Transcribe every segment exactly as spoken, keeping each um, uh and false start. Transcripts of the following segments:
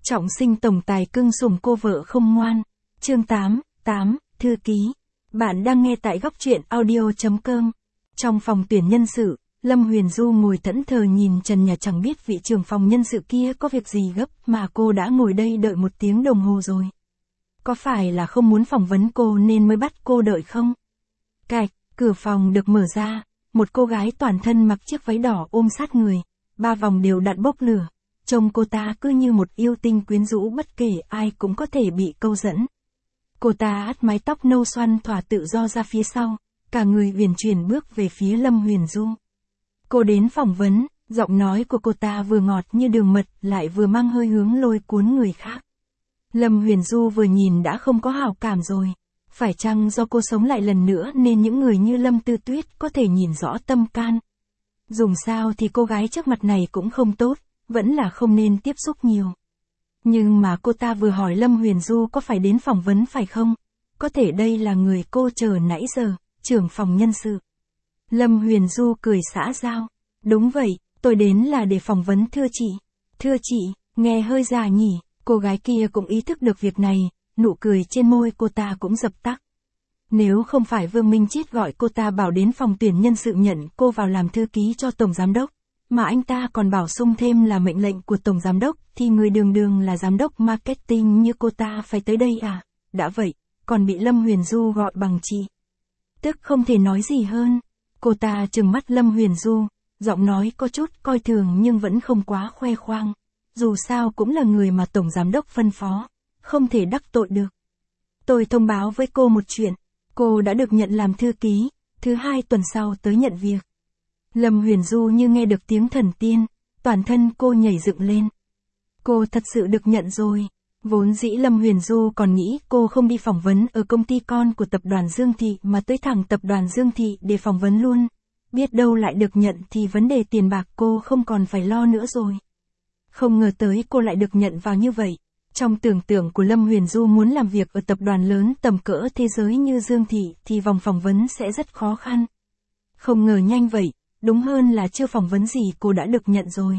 Trọng sinh tổng tài cưng sủng cô vợ không ngoan. Chương tám, tám, thư ký. Bạn đang nghe tại góc truyện audio chấm com. Trong phòng tuyển nhân sự, Lâm Huyền Du ngồi thẫn thờ nhìn trần nhà, chẳng biết vị trưởng phòng nhân sự kia có việc gì gấp mà cô đã ngồi đây đợi một tiếng đồng hồ rồi. Có phải là không muốn phỏng vấn cô nên mới bắt cô đợi không? Cạch, cửa phòng được mở ra, một cô gái toàn thân mặc chiếc váy đỏ ôm sát người, ba vòng đều đặn bốc lửa. Trông cô ta cứ như một yêu tinh quyến rũ, bất kể ai cũng có thể bị câu dẫn. Cô ta hất mái tóc nâu xoăn thỏa tự do ra phía sau, cả người uyển chuyển bước về phía Lâm Huyền Du. Cô đến phỏng vấn, giọng nói của cô ta vừa ngọt như đường mật lại vừa mang hơi hướng lôi cuốn người khác. Lâm Huyền Du vừa nhìn đã không có hảo cảm rồi. Phải chăng do cô sống lại lần nữa nên những người như Lâm Tư Tuyết có thể nhìn rõ tâm can? Dùng sao thì cô gái trước mặt này cũng không tốt, vẫn là không nên tiếp xúc nhiều. Nhưng mà cô ta vừa hỏi Lâm Huyền Du có phải đến phỏng vấn phải không? Có thể đây là người cô chờ nãy giờ, trưởng phòng nhân sự. Lâm Huyền Du cười xã giao. Đúng vậy, tôi đến là để phỏng vấn thưa chị. Thưa chị, nghe hơi già nhỉ, cô gái kia cũng ý thức được việc này, nụ cười trên môi cô ta cũng dập tắt. Nếu không phải Vương Minh Chiết gọi cô ta bảo đến phòng tuyển nhân sự nhận cô vào làm thư ký cho Tổng Giám Đốc, mà anh ta còn bảo sung thêm là mệnh lệnh của Tổng Giám Đốc, thì người đường đường là Giám Đốc Marketing như cô ta phải tới đây à? Đã vậy, còn bị Lâm Huyền Du gọi bằng chị. Tức không thể nói gì hơn. Cô ta trừng mắt Lâm Huyền Du, giọng nói có chút coi thường nhưng vẫn không quá khoe khoang. Dù sao cũng là người mà Tổng Giám Đốc phân phó, không thể đắc tội được. Tôi thông báo với cô một chuyện, cô đã được nhận làm thư ký, thứ hai tuần sau tới nhận việc. Lâm Huyền Du như nghe được tiếng thần tiên, toàn thân cô nhảy dựng lên. Cô thật sự được nhận rồi. Vốn dĩ Lâm Huyền Du còn nghĩ cô không đi phỏng vấn ở công ty con của tập đoàn Dương Thị mà tới thẳng tập đoàn Dương Thị để phỏng vấn luôn. Biết đâu lại được nhận thì vấn đề tiền bạc cô không còn phải lo nữa rồi. Không ngờ tới cô lại được nhận vào như vậy. Trong tưởng tượng của Lâm Huyền Du muốn làm việc ở tập đoàn lớn tầm cỡ thế giới như Dương Thị thì vòng phỏng vấn sẽ rất khó khăn. Không ngờ nhanh vậy, đúng hơn là chưa phỏng vấn gì cô đã được nhận rồi.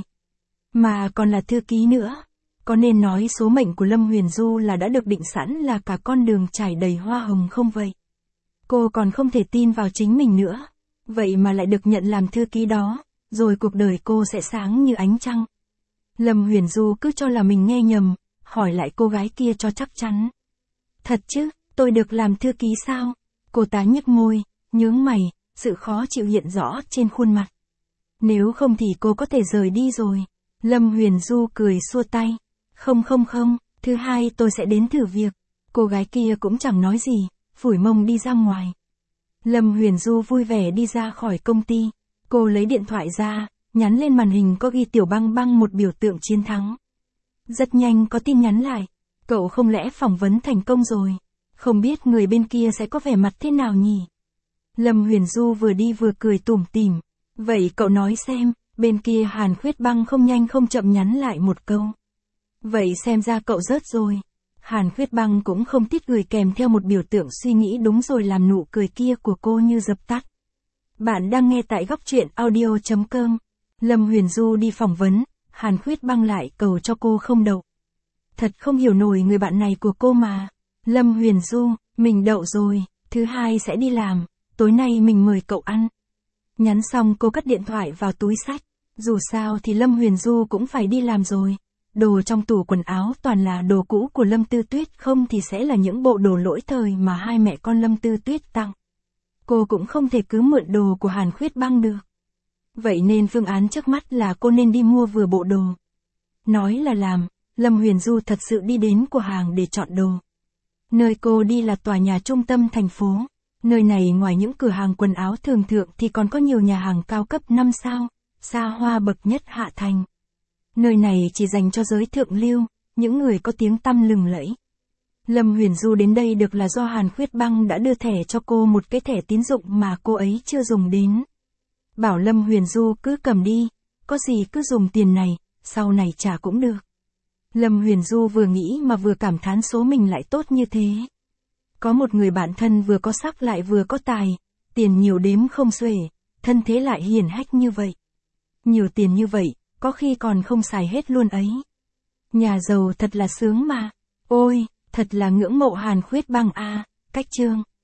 Mà còn là thư ký nữa. Có nên nói số mệnh của Lâm Huyền Du là đã được định sẵn là cả con đường trải đầy hoa hồng không vậy? Cô còn không thể tin vào chính mình nữa. Vậy mà lại được nhận làm thư ký đó, rồi cuộc đời cô sẽ sáng như ánh trăng. Lâm Huyền Du cứ cho là mình nghe nhầm, hỏi lại cô gái kia cho chắc chắn. Thật chứ, tôi được làm thư ký sao? Cô ta nhếch môi, nhướng mày, sự khó chịu hiện rõ trên khuôn mặt. Nếu không thì cô có thể rời đi rồi. Lâm Huyền Du cười xua tay. Không không không, thứ hai tôi sẽ đến thử việc. Cô gái kia cũng chẳng nói gì, phủi mông đi ra ngoài. Lâm Huyền Du vui vẻ đi ra khỏi công ty. Cô lấy điện thoại ra, nhắn lên màn hình có ghi Tiểu Băng Băng một biểu tượng chiến thắng. Rất nhanh có tin nhắn lại. Cậu không lẽ phỏng vấn thành công rồi? Không biết người bên kia sẽ có vẻ mặt thế nào nhỉ? Lâm Huyền Du vừa đi vừa cười tủm tỉm. Vậy cậu nói xem, bên kia Hàn Khuyết Băng không nhanh không chậm nhắn lại một câu. Vậy xem ra cậu rớt rồi. Hàn Khuyết Băng cũng không tiếc gửi kèm theo một biểu tượng suy nghĩ đúng rồi làm nụ cười kia của cô như dập tắt. Bạn đang nghe tại góc truyện audio chấm com. Lâm Huyền Du đi phỏng vấn, Hàn Khuyết Băng lại cầu cho cô không đậu. Thật không hiểu nổi người bạn này của cô mà. Lâm Huyền Du, mình đậu rồi, thứ hai sẽ đi làm, tối nay mình mời cậu ăn. Nhắn xong cô cất điện thoại vào túi xách. Dù sao thì Lâm Huyền Du cũng phải đi làm rồi. Đồ trong tủ quần áo toàn là đồ cũ của Lâm Tư Tuyết, không thì sẽ là những bộ đồ lỗi thời mà hai mẹ con Lâm Tư Tuyết tặng. Cô cũng không thể cứ mượn đồ của Hàn Khuyết Băng được. Vậy nên phương án trước mắt là cô nên đi mua vừa bộ đồ. Nói là làm, Lâm Huyền Du thật sự đi đến cửa hàng để chọn đồ. Nơi cô đi là tòa nhà trung tâm thành phố. Nơi này ngoài những cửa hàng quần áo thường thượng thì còn có nhiều nhà hàng cao cấp năm sao, xa hoa bậc nhất hạ thành. Nơi này chỉ dành cho giới thượng lưu, những người có tiếng tăm lừng lẫy. Lâm Huyền Du đến đây được là do Hàn Khuyết Băng đã đưa thẻ cho cô một cái thẻ tín dụng mà cô ấy chưa dùng đến. Bảo Lâm Huyền Du cứ cầm đi, có gì cứ dùng tiền này, sau này trả cũng được. Lâm Huyền Du vừa nghĩ mà vừa cảm thán số mình lại tốt như thế. Có một người bạn thân vừa có sắc lại vừa có tài, tiền nhiều đếm không xuể, thân thế lại hiển hách như vậy. Nhiều tiền như vậy, có khi còn không xài hết luôn ấy. Nhà giàu thật là sướng mà. Ôi, thật là ngưỡng mộ Hàn Khuyết Băng a. Cách chương.